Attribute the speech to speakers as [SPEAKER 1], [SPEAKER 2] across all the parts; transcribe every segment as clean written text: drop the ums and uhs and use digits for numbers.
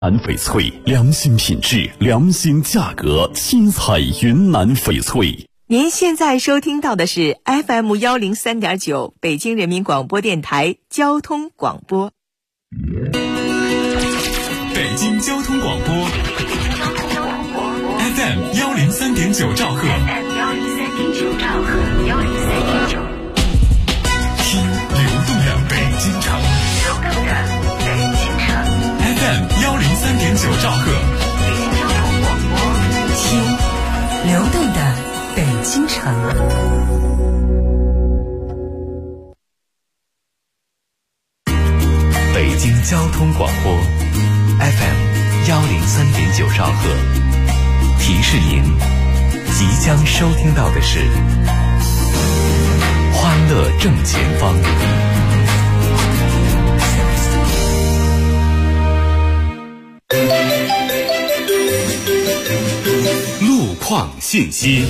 [SPEAKER 1] 南翡翠，良心品质，良心价格，七彩云南翡翠。
[SPEAKER 2] 您现在收听到的是 FM103.9 北京人民广播电台交通广播。
[SPEAKER 3] 北京交通广播 FM103.9 兆赫，听流动的北京城。FM103.9 兆赫，
[SPEAKER 4] 北京交通广播，听流动的北京城。
[SPEAKER 5] 北京交通广播 FM103.9 兆赫，提示您即将收听到的是欢乐正前方。
[SPEAKER 3] 路况信息。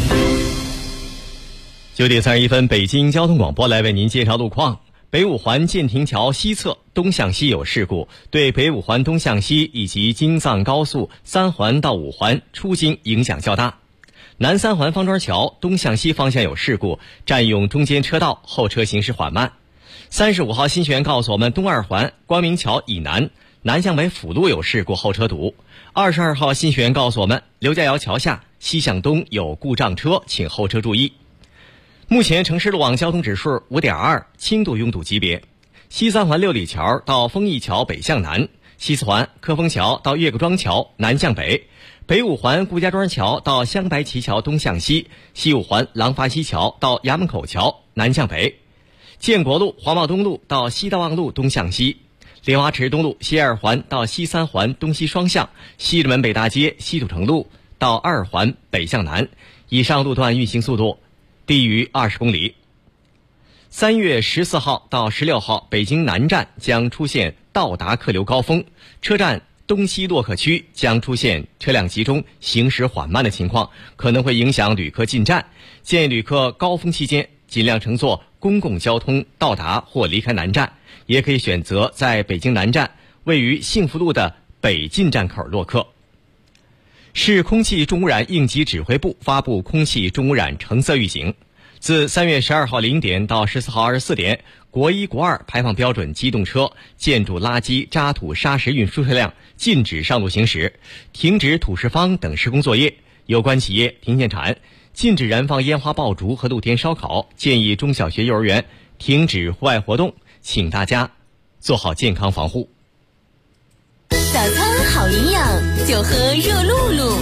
[SPEAKER 6] 9点31分，北京交通广播来为您介绍路况。北五环建亭桥西侧东向西有事故，对北五环东向西以及京藏高速3环到5环出京影响较大。南3环方庄桥东向西方向有事故，占用中间车道，后车行驶缓慢。35号新学员告诉我们，东2环光明桥以南南向北辅路有事故，后车堵。22号新学员告诉我们，刘家窑桥下西向东有故障车，请后车注意。目前城市路网交通指数 5.2， 轻度拥堵级别。西3环六里桥到丰益桥北向南，西4环科丰桥到岳各庄桥南向北，北5环顾家庄桥到香白旗桥东向西，西5环廊坊西桥到衙门口桥南向北，建国路黄茂东路到西大望路东向西，莲花池东路西2环到西3环东西双向，西直门北大街西土城路到2环北向南，以上路段运行速度低于20公里。3月14号到16号，北京南站将出现到达客流高峰，车站东西落客区将出现车辆集中、行驶缓慢的情况，可能会影响旅客进站。建议旅客高峰期间尽量乘坐公共交通到达或离开南站，也可以选择在北京南站位于幸福路的北进站口落客。市空气重污染应急指挥部发布空气重污染橙色预警，自3月12号0点到14号24点，国1、国2排放标准机动车、建筑垃圾、渣土、砂石运输车辆禁止上路行驶，停止土石方等施工作业。有关企业停建产，禁止燃放烟花爆竹和露天烧烤，建议中小学、幼儿园停止户外活动，请大家做好健康防护。
[SPEAKER 7] 早餐好营养，就喝热露露。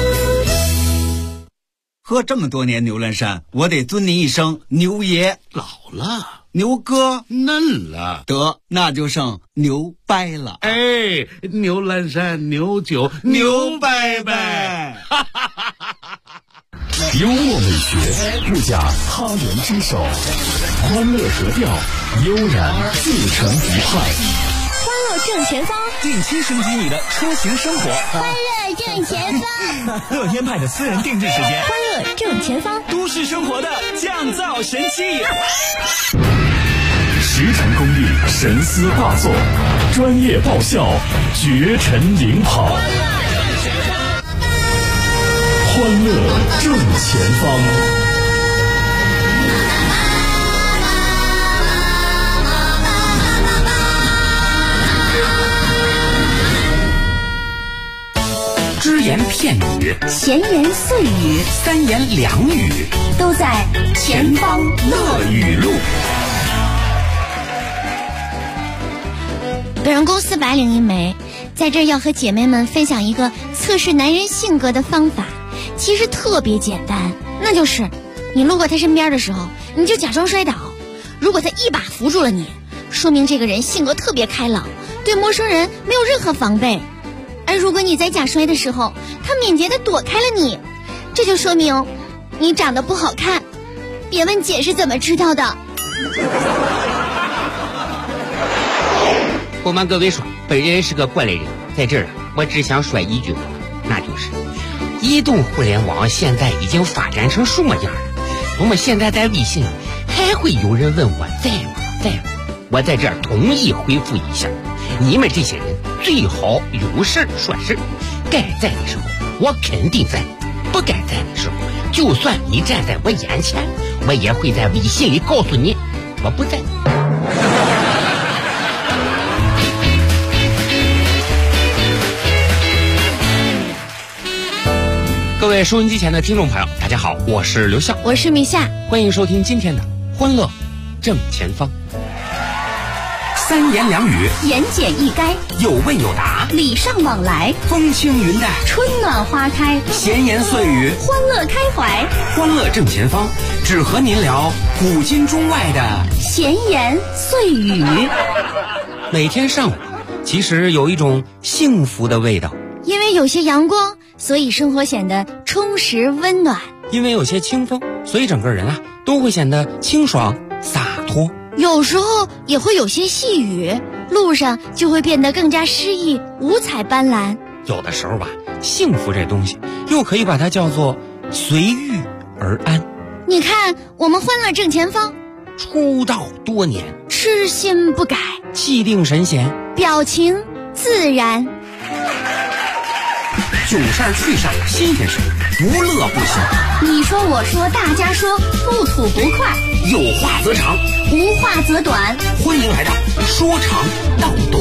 [SPEAKER 8] 喝这么多年牛栏山，我得尊您一声牛爷。
[SPEAKER 9] 老了，
[SPEAKER 8] 牛哥
[SPEAKER 9] 嫩了，
[SPEAKER 8] 得那就剩牛掰了。
[SPEAKER 9] 哎，牛栏山牛酒牛掰掰。
[SPEAKER 1] 幽默美学，不假他人之手，欢乐格调，悠然自成一派。
[SPEAKER 7] 欢乐正前方，
[SPEAKER 10] 定期升级你的出行生活。
[SPEAKER 7] 欢乐正前方，
[SPEAKER 10] 乐天派的私人定制时间。
[SPEAKER 7] 欢乐正前方，
[SPEAKER 10] 都市生活的降噪神器。
[SPEAKER 1] 10成功力，神思大作，专业爆笑，绝尘领跑。欢乐正前方。
[SPEAKER 10] 只言片语，
[SPEAKER 7] 闲言碎语，
[SPEAKER 10] 三言两语，
[SPEAKER 7] 都在前方乐语录。
[SPEAKER 11] 本人公司白领一枚，在这儿要和姐妹们分享一个测试男人性格的方法，其实特别简单，那就是你路过他身边的时候，你就假装摔倒，如果他一把扶住了你，说明这个人性格特别开朗，对陌生人没有任何防备。而如果你在假摔的时候，他敏捷地躲开了你，这就说明你长得不好看。别问姐是怎么知道的。
[SPEAKER 12] 不瞒各位说，本人是个过来人，在这儿我只想说一句话，那就是移动互联网现在已经发展成什么样了？我们现在在微信还会有人问我在吗？我在这儿统一回复一下，你们这些人最好有事说事，该在的时候我肯定在，不该在的时候，就算你站在我眼前，我也会在微信里告诉你我不在。各位收音机前的听众朋友，大家好，我是刘笑，
[SPEAKER 11] 我是米夏，
[SPEAKER 12] 欢迎收听今天的欢乐正前方。
[SPEAKER 10] 三言两语，
[SPEAKER 7] 言简意赅，
[SPEAKER 10] 有问有答，
[SPEAKER 7] 礼尚往来，
[SPEAKER 10] 风轻云淡，
[SPEAKER 7] 春暖花开，
[SPEAKER 10] 闲言碎语，
[SPEAKER 7] 欢乐开怀。
[SPEAKER 10] 欢乐正前方，只和您聊古今中外的
[SPEAKER 7] 闲言碎语。
[SPEAKER 12] 每天上午其实有一种幸福的味道，
[SPEAKER 11] 因为有些阳光，所以生活显得充实温暖；
[SPEAKER 12] 因为有些清风，所以整个人都会显得清爽洒脱。
[SPEAKER 11] 有时候也会有些细雨，路上就会变得更加诗意，五彩斑斓。
[SPEAKER 12] 有的时候幸福这东西又可以把它叫做随遇而安。
[SPEAKER 11] 你看我们欢乐正前方，
[SPEAKER 12] 出道多年，
[SPEAKER 11] 痴心不改，
[SPEAKER 12] 气定神闲，
[SPEAKER 11] 表情自然。
[SPEAKER 10] 囧事儿趣事儿新鲜事，无乐不行。
[SPEAKER 7] 你说我说大家说，不吐不快，
[SPEAKER 10] 有话则长，
[SPEAKER 7] 无话则短。
[SPEAKER 10] 欢迎来到说长道短。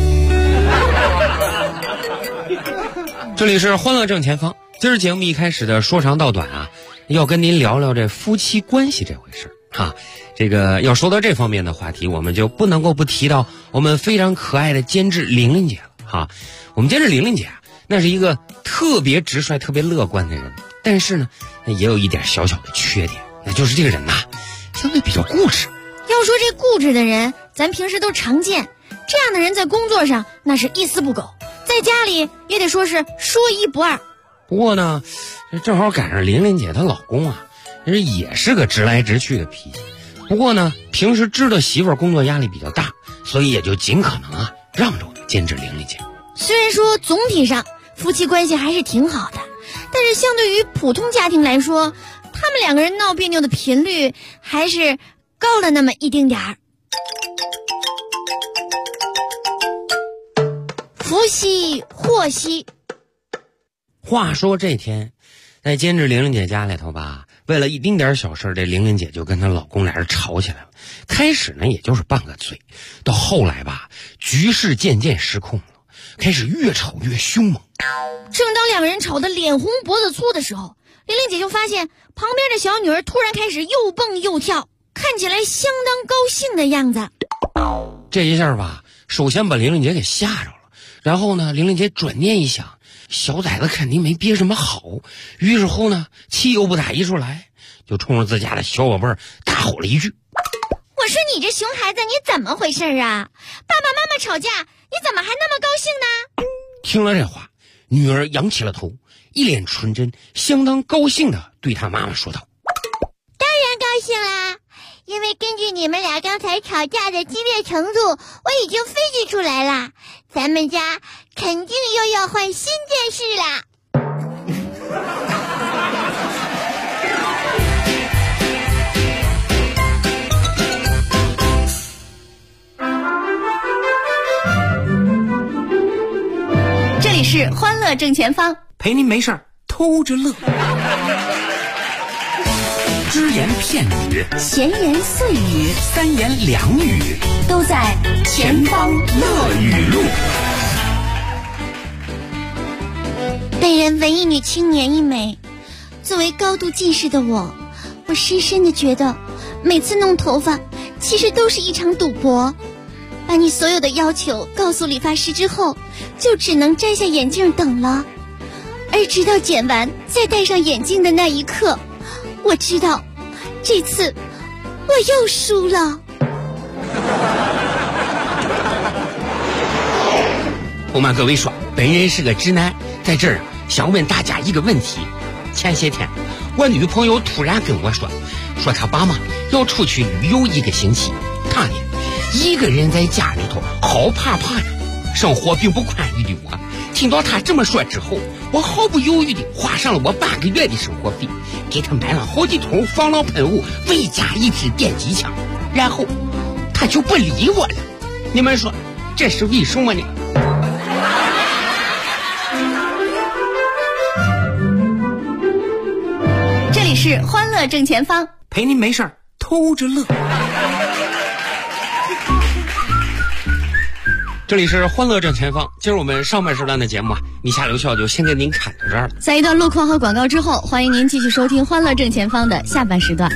[SPEAKER 12] 这里是欢乐正前方。今儿节目一开始的说长道短要跟您聊聊这夫妻关系这回事这个要说到这方面的话题，我们就不能够不提到我们非常可爱的监制玲玲姐了我们监制玲玲姐那是一个特别直率特别乐观的人，但是呢也有一点小小的缺点，那就是这个人相对比较固执。
[SPEAKER 11] 要说这固执的人咱平时都常见，这样的人在工作上那是一丝不苟，在家里也得说是说一不二。
[SPEAKER 12] 不过呢正好赶上玲玲姐她老公也是个直来直去的脾气，不过呢平时知道媳妇儿工作压力比较大，所以也就尽可能让着我们监制玲玲姐。
[SPEAKER 11] 虽然说总体上夫妻关系还是挺好的，但是相对于普通家庭来说，他们两个人闹别扭的频率还是高了那么一丁点儿。福兮祸兮。
[SPEAKER 12] 话说这天在监制玲玲姐家里头为了一丁点小事，这玲玲姐就跟她老公俩人吵起来了。开始呢也就是拌个嘴，到后来局势渐渐失控了，开始越吵越凶猛。
[SPEAKER 11] 正当两个人吵得脸红脖子粗的时候，玲玲姐就发现旁边的小女儿突然开始又蹦又跳，看起来相当高兴的样子。
[SPEAKER 12] 这一下首先把玲玲姐给吓着了，然后呢玲玲姐转念一想，小崽子肯定没憋什么好，于是乎呢气又不打一处来，就冲着自家的小宝贝儿大吼了一句：
[SPEAKER 11] 我说你这熊孩子，你怎么回事啊？爸爸妈妈吵架，你怎么还那么高兴呢？
[SPEAKER 12] 听了这话，女儿仰起了头，一脸纯真相当高兴地对她妈妈说道：
[SPEAKER 11] 当然高兴啦，因为根据你们俩刚才吵架的激烈程度，我已经分析出来了，咱们家肯定又要换新电视啦。
[SPEAKER 7] 这里是欢乐正前方，
[SPEAKER 10] 陪您没事儿偷着乐。只言片语，
[SPEAKER 7] 闲言碎语，
[SPEAKER 10] 三言两语，
[SPEAKER 7] 都在前方乐语录。
[SPEAKER 11] 被人文艺女青年一枚，作为高度近视的我深深的觉得每次弄头发其实都是一场赌博。把你所有的要求告诉理发师之后，就只能摘下眼镜等了。而直到剪完再戴上眼镜的那一刻，我知道这次我又输了。
[SPEAKER 12] 不瞒各位说，本人是个直男，在这儿想问大家一个问题。前些天我女朋友突然跟我说她爸妈要出去旅游1个星期，她呢一个人在家里头好怕怕的，生活并不宽裕的我听到她这么说之后，我毫不犹豫的花上了我半个月的生活费，给她买了好几桶防狼喷雾，外加1支电击枪，然后她就不理我了。你们说这是为什么呢？
[SPEAKER 11] 是欢乐正前方，
[SPEAKER 10] 陪您没事儿偷着乐。
[SPEAKER 12] 这里是欢乐正前方，今儿我们上半时段的节目啊，你下留校就先给您砍到这儿了。
[SPEAKER 11] 在一段路况和广告之后，欢迎您继续收听欢乐正前方的下半时段。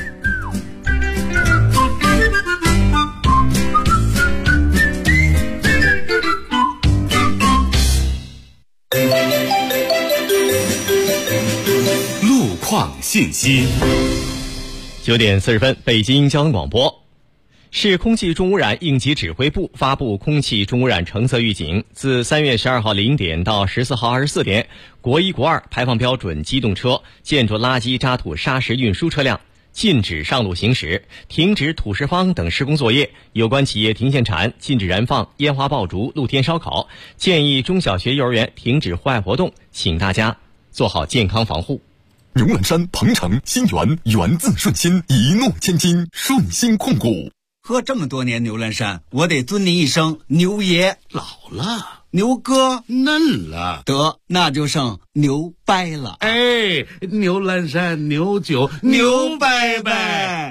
[SPEAKER 3] 路况信息
[SPEAKER 6] ，9点40分，北京交通广播。市空气重污染应急指挥部发布空气重污染橙色预警，自3月12号0点到14号24点，国1、国2排放标准机动车、建筑垃圾渣土砂石运输车辆禁止上路行驶，停止土石方等施工作业。有关企业停限产，禁止燃放烟花爆竹、露天烧烤。建议中小学、幼儿园停止户外活动，请大家做好健康防护。
[SPEAKER 1] 牛栏山、鹏城、新源，源自顺心，一诺千金，顺心控股。
[SPEAKER 8] 喝这么多年牛栏山，我得尊您一声牛爷。
[SPEAKER 9] 老了，
[SPEAKER 8] 牛哥
[SPEAKER 9] 嫩了，
[SPEAKER 8] 得那就剩牛掰了。
[SPEAKER 9] 哎，牛栏山牛酒牛掰掰。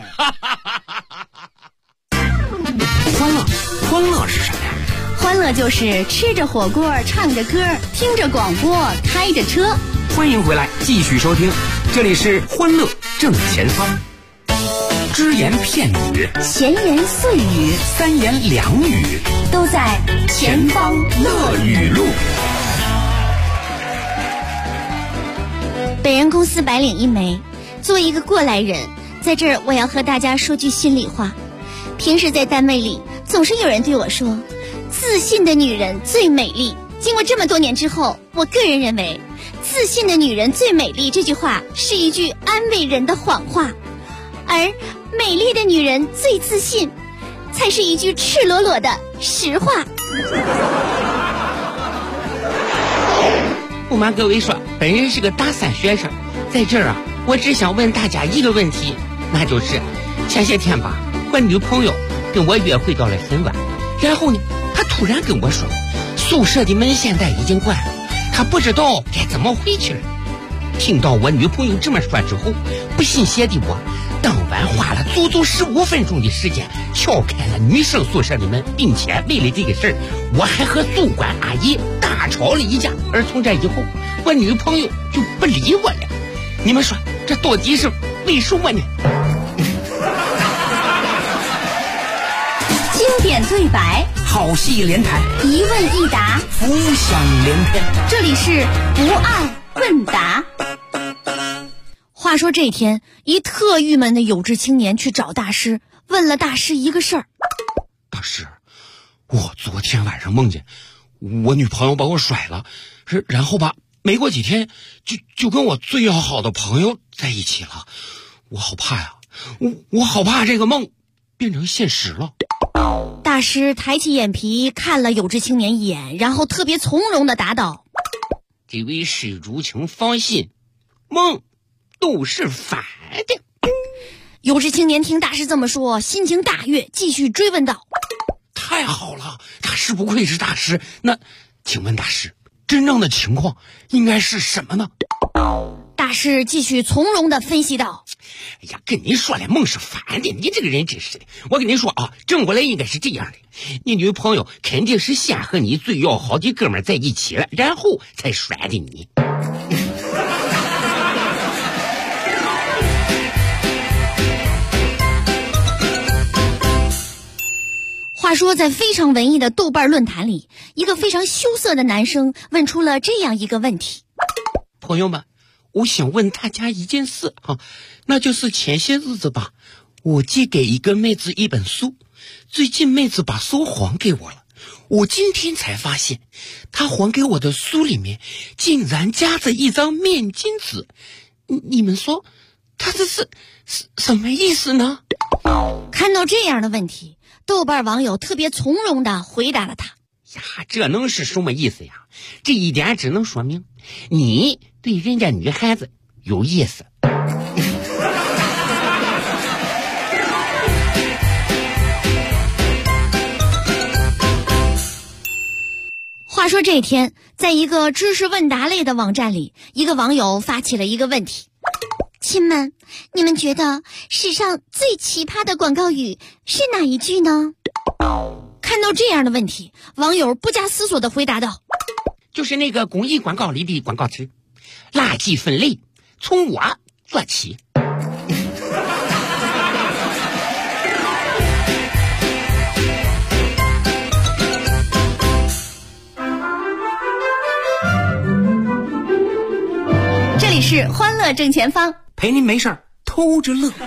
[SPEAKER 10] 欢乐是什么呀？
[SPEAKER 11] 欢乐就是吃着火锅，唱着歌，听着广播，开着车。
[SPEAKER 10] 欢迎回来，继续收听，这里是欢乐正前方。只言片语，
[SPEAKER 11] 闲言碎语，
[SPEAKER 10] 三言两语，
[SPEAKER 11] 都在前方
[SPEAKER 10] 乐语录。
[SPEAKER 11] 本人公司白领一枚，作为一个过来人，在这儿我要和大家说句心里话。平时在单位里，总是有人对我说，自信的女人最美丽。经过这么多年之后，我个人认为，自信的女人最美丽这句话是一句安慰人的谎话，而美丽的女人最自信才是一句赤裸裸的实话。
[SPEAKER 12] 不瞒各位说，本人是个大三学生，在这儿啊，我只想问大家一个问题，那就是前些天吧，我女朋友跟我约会到了很晚，然后呢，她突然跟我说，宿舍的门现在已经关了，她不知道该怎么回去了。听到我女朋友这么说之后，不信邪的我当晚花了足足15分钟的时间撬开了女生宿舍的门，并且为了这个事儿，我还和宿管阿姨大吵了一架。而从这以后，我女朋友就不理我了。你们说这到底是为什么呢？
[SPEAKER 11] 经典对白，
[SPEAKER 10] 好戏连台，
[SPEAKER 11] 一问一答，
[SPEAKER 10] 浮想联翩。
[SPEAKER 11] 这里是不二问答。话说这天，一特郁闷的有志青年去找大师，问了大师一个事儿。
[SPEAKER 12] 大师，我昨天晚上梦见我女朋友把我甩了，然后吧，没过几天就跟我最要好的朋友在一起了。我好怕呀，我好怕这个梦变成现实了。
[SPEAKER 11] 大师抬起眼皮看了有志青年一眼，然后特别从容地答道：
[SPEAKER 12] 这位施主请放心，梦都是反的。
[SPEAKER 11] 有志青年听大师这么说，心情大悦，继续追问道：
[SPEAKER 12] 太好了，大师不愧是大师。那请问大师，真正的情况应该是什么呢？
[SPEAKER 11] 大师继续从容地分析道：
[SPEAKER 12] 哎呀，跟你说了，梦是反的，你这个人真是的。我跟你说啊，正过来应该是这样的，你女朋友肯定是先和你最要好的哥们在一起了，然后才甩的你。
[SPEAKER 11] 话说在非常文艺的豆瓣论坛里，一个非常羞涩的男生问出了这样一个问题：
[SPEAKER 12] 朋友们，我想问大家一件事啊，那就是前些日子吧，我借给一个妹子一本书，最近妹子把书还给我了，我今天才发现她还给我的书里面竟然夹着一张面巾纸，你们说她这是什么意思呢？
[SPEAKER 11] 看到这样的问题，豆瓣网友特别从容地回答了他：
[SPEAKER 12] 呀，这能是什么意思呀？这一点只能说明你对人家女孩子有意思。
[SPEAKER 11] 话说这天，在一个知识问答类的网站里，一个网友发起了一个问题： 亲们，你们觉得史上最奇葩的广告语是哪一句呢？看到这样的问题，网友不加思索地回答道：
[SPEAKER 12] 就是那个公益广告里的广告词，垃圾分类从我做起。
[SPEAKER 2] 这里是欢乐正前方，
[SPEAKER 10] 陪您没事儿偷着乐。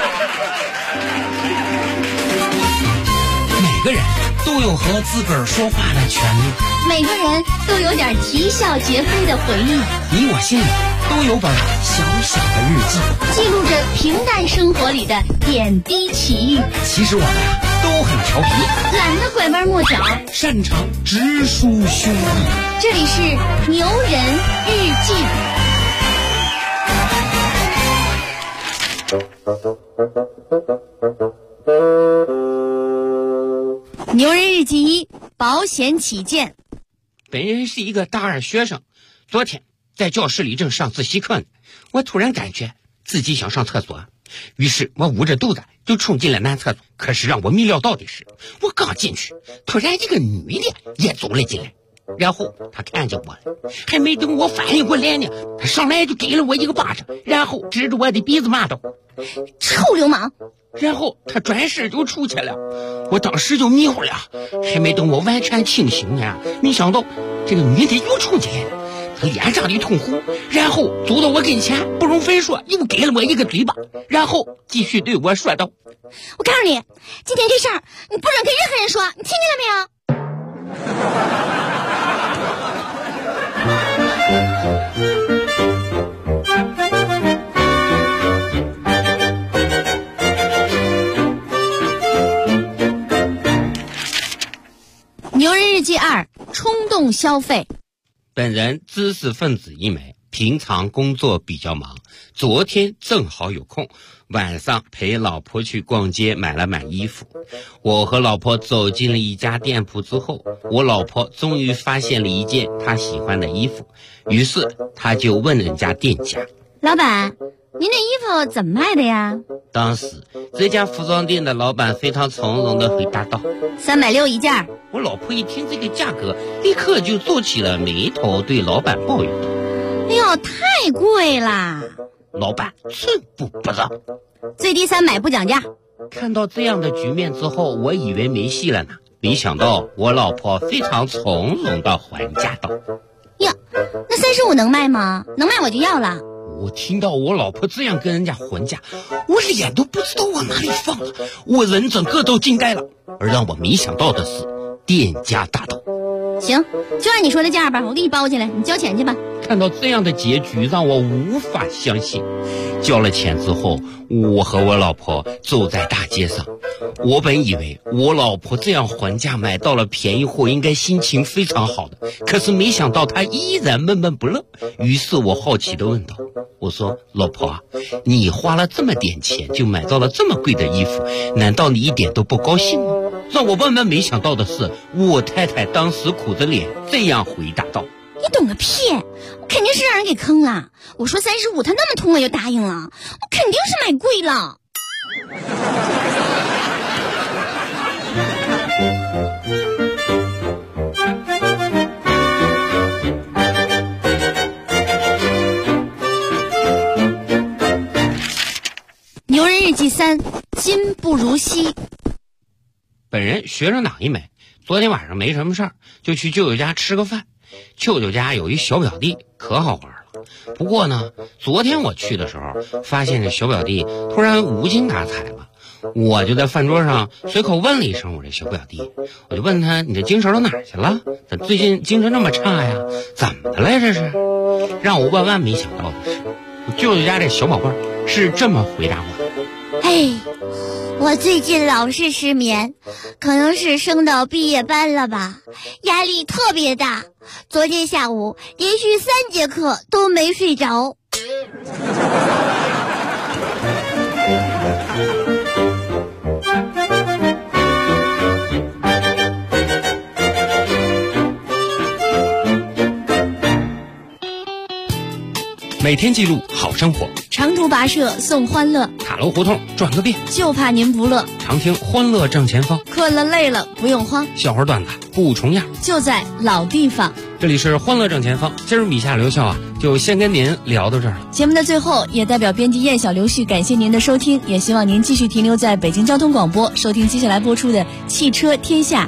[SPEAKER 10] 每个人都有和自个儿说话的权利，
[SPEAKER 11] 每个人都有点啼笑皆非的回忆，
[SPEAKER 10] 你我心里都有本小小的日记，
[SPEAKER 11] 记录着平淡生活里的点滴奇遇。
[SPEAKER 10] 其实我们都很调皮，
[SPEAKER 11] 懒得拐弯抹角，
[SPEAKER 10] 擅长直抒胸臆。
[SPEAKER 11] 这里是牛人日记。牛人日记1，保险起见。
[SPEAKER 12] 本人是一个大二学生，昨天在教室里正上自习课呢，我突然感觉自己想上厕所，于是我捂着肚子就冲进了男厕所。可是让我没料到的是，我刚进去，突然一个女的也走了进来，然后她看见我了，还没等我反应过来呢，她上来就给了我一个巴掌，然后指着我的鼻子骂道：
[SPEAKER 11] 臭流氓！
[SPEAKER 12] 然后他转身就出去了，我当时就迷糊了，还没等我完全清醒呢，没想到这个女的又冲进来了，她脸上的通红，然后走到我跟前，不容分说又给了我一个嘴巴，然后继续对我说道：
[SPEAKER 11] 我告诉你，今天这事儿你不准跟任何人说，你听见了没有？牛人日记2，冲动消费。
[SPEAKER 12] 本人知识分子一枚，平常工作比较忙，昨天正好有空，晚上陪老婆去逛街买了买衣服。我和老婆走进了一家店铺之后，我老婆终于发现了一件她喜欢的衣服，于是她就问人家店家：
[SPEAKER 11] 老板，您这衣服怎么卖的呀？
[SPEAKER 12] 当时这家服装店的老板非常从容地回答道
[SPEAKER 11] ：360一件。
[SPEAKER 12] 我老婆一听这个价格，立刻就皱起了眉头，对老板抱怨道：
[SPEAKER 11] 哎呦，太贵啦！
[SPEAKER 12] 老板寸步不让，
[SPEAKER 11] 最低300不讲价。
[SPEAKER 12] 看到这样的局面之后，我以为没戏了呢，没想到我老婆非常从容地还价道：
[SPEAKER 11] 呀，那35能卖吗？能卖我就要了。
[SPEAKER 12] 我听到我老婆这样跟人家还价，我脸都不知道往哪里放了，我人整个都惊呆了。而让我没想到的是，店家大道：
[SPEAKER 11] 行，就按你说的价吧，我给你包起来，你交钱去吧。
[SPEAKER 12] 看到这样的结局，让我无法相信。交了钱之后，我和我老婆走在大街上，我本以为我老婆这样还价买到了便宜货，应该心情非常好的，可是没想到她依然闷闷不乐。于是我好奇地问道：我说老婆啊，你花了这么点钱就买到了这么贵的衣服，难道你一点都不高兴吗？让我万万没想到的是，我太太当时苦着脸这样回答道：
[SPEAKER 11] 你懂个屁，我肯定是让人给坑了。我说35，他那么痛我就答应了，我肯定是买贵了。牛人日记3，今不如昔。
[SPEAKER 12] 本人学生党一枚，昨天晚上没什么事儿，就去舅舅家吃个饭。舅舅家有一小表弟，可好玩了。不过呢，昨天我去的时候，发现这小表弟突然无精打采了。我就在饭桌上随口问了一声我这小表弟，我就问他：你这精神到哪儿去了？怎最近精神那么差呀？怎么的来这是？让我万万没想到的是，我舅舅家这小宝贝儿是这么回答我的：
[SPEAKER 11] 哎，我最近老是失眠，可能是升到毕业班了吧，压力特别大。昨天下午连续3节课都没睡着。
[SPEAKER 10] 每天记录好生活。
[SPEAKER 11] 长途跋涉送欢乐，
[SPEAKER 10] 塔楼胡同转个遍，
[SPEAKER 11] 就怕您不乐。
[SPEAKER 10] 常听欢乐正前方，
[SPEAKER 11] 困了累了不用慌，
[SPEAKER 10] 笑话段子不重样，
[SPEAKER 11] 就在老地方。
[SPEAKER 10] 这里是欢乐正前方，今儿米夏刘笑就先跟您聊到这儿了。
[SPEAKER 11] 节目的最后，也代表编辑燕小刘旭感谢您的收听，也希望您继续停留在北京交通广播，收听接下来播出的汽车天下。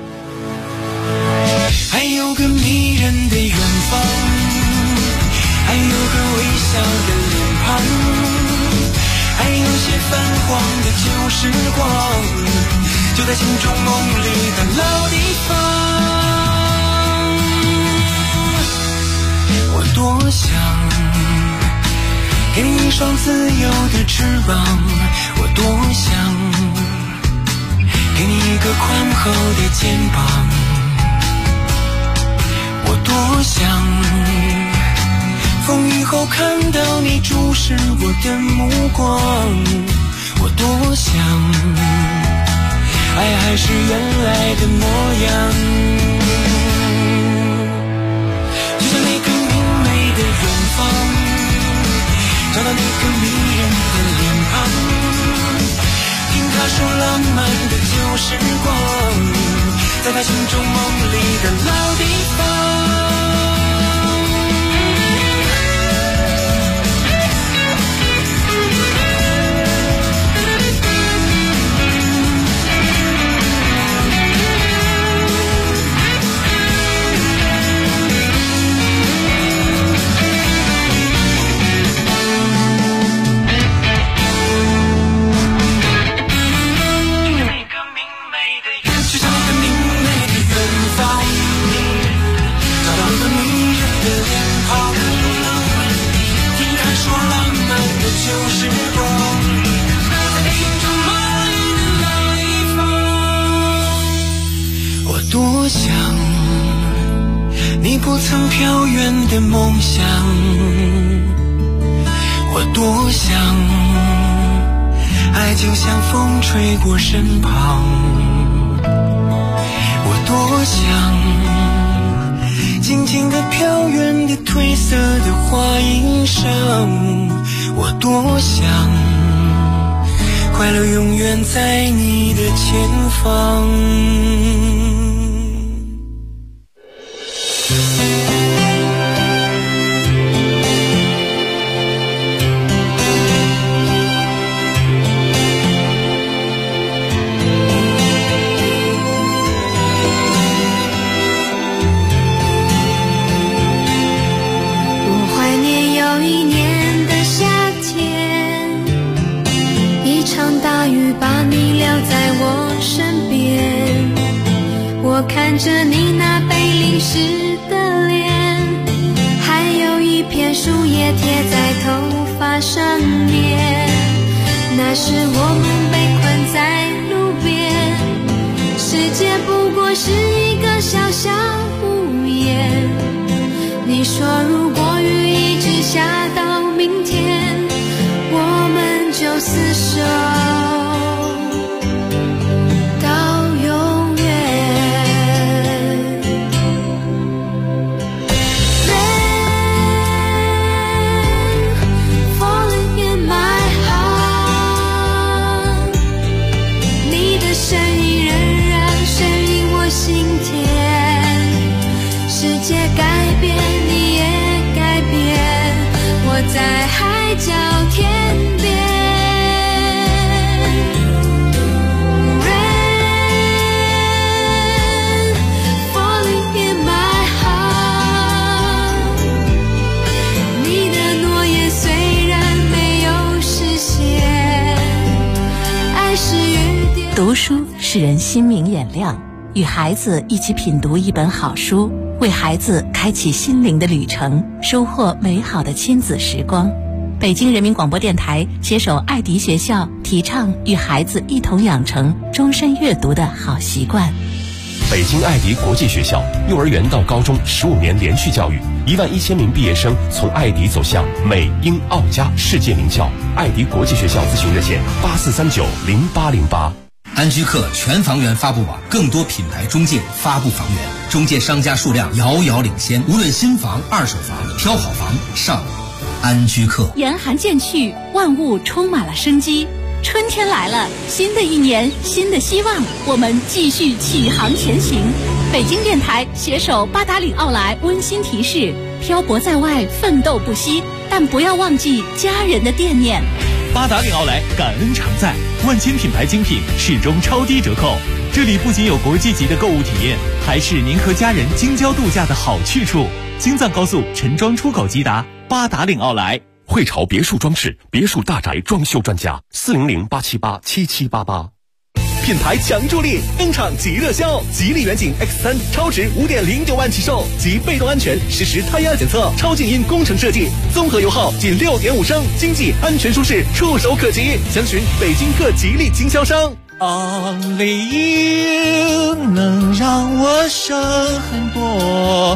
[SPEAKER 13] 还有个迷人的远方，还有个微笑的脸庞，还有些泛黄的旧时光，就在心中梦里的老地方。我多想给你一双自由的翅膀，我多想给你一个宽厚的肩膀，我多想风雨后看到你注视我的目光，我多想爱还是原来的模样，就像那个明媚的远方，找到那个迷人的脸庞，听他说浪漫的旧时光，在他心中梦里的老地方。多想你不曾飘远的梦想，我多想爱就像风吹过身旁，我多想静静地飘远的褪色的花衣裳，我多想快乐永远在你的前方。
[SPEAKER 14] 看着你那被淋湿的脸，还有一片树叶贴在头发上面，那时我们被困在路边，世界不过是一个小小屋檐，你说如果雨一直下到明天，我们就厮守在海角天边 Rain falling in my heart， 你的诺言虽然没有实现，爱是雨点。
[SPEAKER 4] 读书使人心明眼亮，与孩子一起品读一本好书，为孩子开启心灵的旅程，收获美好的亲子时光。北京人民广播电台携手爱迪学校，提倡与孩子一同养成终身阅读的好习惯。
[SPEAKER 1] 北京爱迪国际学校幼儿园到高中15年连续教育，11000名毕业生从爱迪走向美英澳加世界名校。爱迪国际学校咨询热线84390808。
[SPEAKER 15] 安居客全房源发布网，更多品牌中介发布房源，中介商家数量遥遥领先，无论新房、二手房，挑好房上安居客。
[SPEAKER 4] 严寒渐去，万物充满了生机。春天来了，新的一年，新的希望，我们继续启航前行。北京电台携手八达岭奥莱温馨提示：漂泊在外，奋斗不息，但不要忘记家人的惦念。
[SPEAKER 16] 八达岭奥莱感恩常在，万千品牌精品始终超低折扣。这里不仅有国际级的购物体验，还是您和家人京郊度假的好去处。京藏高速陈庄出口即达，八达岭奥莱。
[SPEAKER 1] 汇潮别墅装饰，别墅大宅装修专家，400-878-7788。
[SPEAKER 17] 品牌强助力，登场即热销！吉利远景 X3 超值5.09万起售，及被动安全实时胎压检测，超静音工程设计，综合油耗仅6.5升，经济安全舒适，触手可及。详询北京各吉利经销商。
[SPEAKER 13] Only you 能让我省很多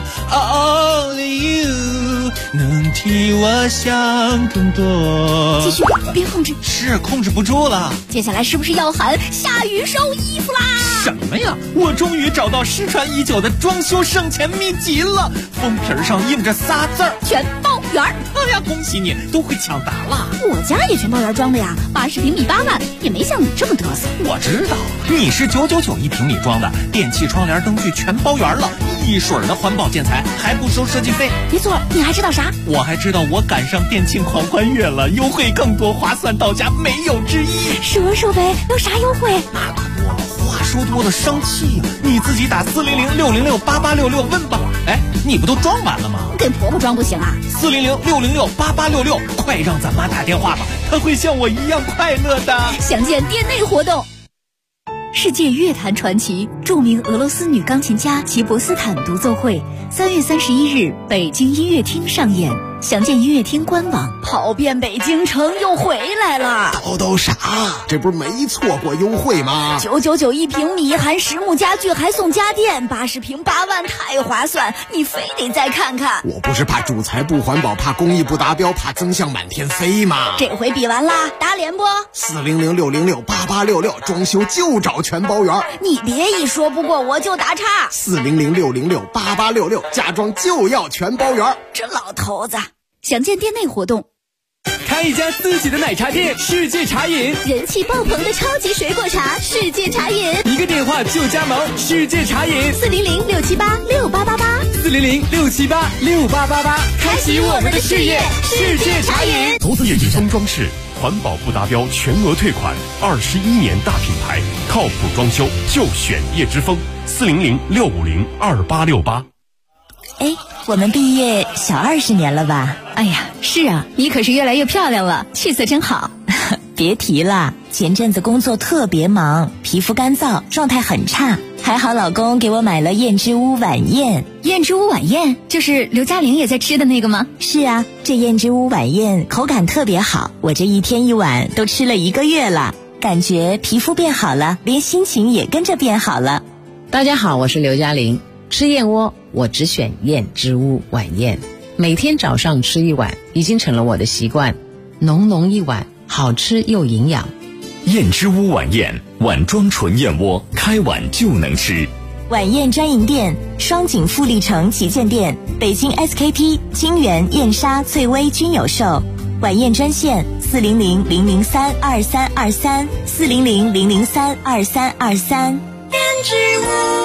[SPEAKER 13] ，Only you 能替我想更多。
[SPEAKER 11] 继续，别控制，
[SPEAKER 16] 是控制不住了。
[SPEAKER 11] 接下来是不是要喊下雨收衣服啦？
[SPEAKER 16] 什么呀！我终于找到失传已久的装修省钱秘籍了，封皮上印着仨字儿：
[SPEAKER 11] 全包圆。
[SPEAKER 16] 哎呀，恭喜你，都会抢答了。
[SPEAKER 11] 我家也全包圆装的呀，80平米8万，也没像你这么嘚瑟。
[SPEAKER 16] 我知道，你是999一平米装的，电器、窗帘、灯具全包圆了，一水的环保建材，还不收设计费。
[SPEAKER 11] 没错，你还知道啥？
[SPEAKER 16] 我还知道我赶上电庆狂欢月了，优惠更多，划算到家，没有之一。
[SPEAKER 11] 说说呗，有啥优惠？
[SPEAKER 16] 那可多了，话说多了生气呀！你自己打400-606-8866问吧。哎，你不都装完了吗？
[SPEAKER 11] 给婆婆装不行啊
[SPEAKER 16] ？400-606-8866，快让咱妈打电话吧，她会像我一样快乐的。
[SPEAKER 11] 详见店内活动。世界乐坛传奇，著名俄罗斯女钢琴家齐博斯坦独奏会，3月31日北京音乐厅上演。详见音乐厅官网。跑遍北京城又回来了，
[SPEAKER 18] 叨啥？这不是没错过优惠吗
[SPEAKER 11] ？999一平米，含实木家具，还送家电，80平8万，太划算！你非得再看看。
[SPEAKER 18] 我不是怕主材不环保，怕工艺不达标，怕增项满天飞吗？
[SPEAKER 11] 这回比完啦，打脸不
[SPEAKER 18] ？400-606-8866，装修就找全包圆。
[SPEAKER 11] 你别一说不过我就打岔。
[SPEAKER 18] 400-606-8866，家装就要全包圆。
[SPEAKER 11] 这老头子。详见店内活动。
[SPEAKER 10] 开一家自己的奶茶店，世界茶饮，
[SPEAKER 11] 人气爆棚的超级水果茶，世界茶饮，
[SPEAKER 10] 一个电话就加盟，世界茶饮
[SPEAKER 11] ，400-678-6888，400-678-6888，
[SPEAKER 10] 开启我们的事业，世界茶饮。
[SPEAKER 1] 投资业集装装饰，环保不达标全额退款，21年大品牌，靠谱装修就选叶之峰，400-650-2868。
[SPEAKER 19] 哎，我们毕业小20年了吧？
[SPEAKER 11] 哎呀，是啊，你可是越来越漂亮了，气色真好。
[SPEAKER 19] 别提了，前阵子工作特别忙，皮肤干燥，状态很差。还好老公给我买了燕之屋晚宴。
[SPEAKER 11] 燕之屋晚宴就是刘嘉玲也在吃的那个吗？
[SPEAKER 19] 是啊，这燕之屋晚宴口感特别好，我这一天一碗都吃了1个月了，感觉皮肤变好了，连心情也跟着变好了。
[SPEAKER 20] 大家好，我是刘嘉玲。吃燕窝我只选燕之屋晚宴，每天早上吃1碗已经成了我的习惯，浓浓一碗，好吃又营养。
[SPEAKER 5] 燕之屋晚宴，碗装纯燕窝，开碗就能吃。
[SPEAKER 19] 晚宴专营店：双井富力城旗舰店、北京 SKP、清源、燕莎、翠微均有售。晚宴专线400-003-2323，400-003-2323。
[SPEAKER 11] 燕之屋。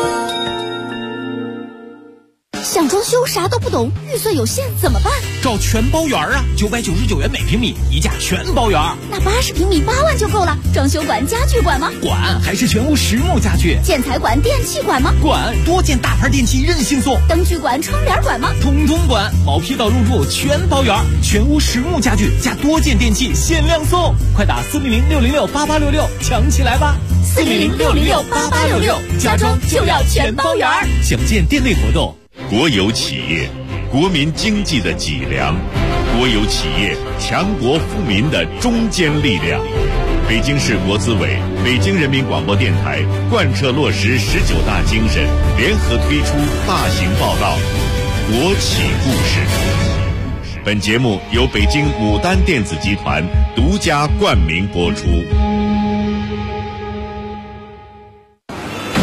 [SPEAKER 11] 想装修啥都不懂，预算有限怎么办？
[SPEAKER 16] 找全包圆啊，999元每平米，一价全包圆。
[SPEAKER 11] 那80平米8万就够了。装修管、家具管吗？
[SPEAKER 16] 管，还是全屋实木家具。
[SPEAKER 11] 建材管、电器管吗？
[SPEAKER 16] 管，多件大牌电器任性送。
[SPEAKER 11] 灯具管、窗帘管吗？
[SPEAKER 16] 通通管，毛坯到入住全包圆，全屋实木家具加多件电器限量送。快打400-606-8866，抢起来吧
[SPEAKER 11] ！400-606-8866，家装就要全包圆。
[SPEAKER 16] 详见店内活动。
[SPEAKER 21] 国有企业，国民经济的脊梁；国有企业，强国富民的中坚力量。北京市国资委、北京人民广播电台贯彻落实19大精神，联合推出大型报告《国企故事》。本节目由北京牡丹电子集团独家冠名播出。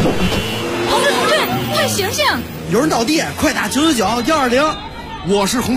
[SPEAKER 11] 同志，快醒醒！
[SPEAKER 18] 有人倒地，快打999-120。我是红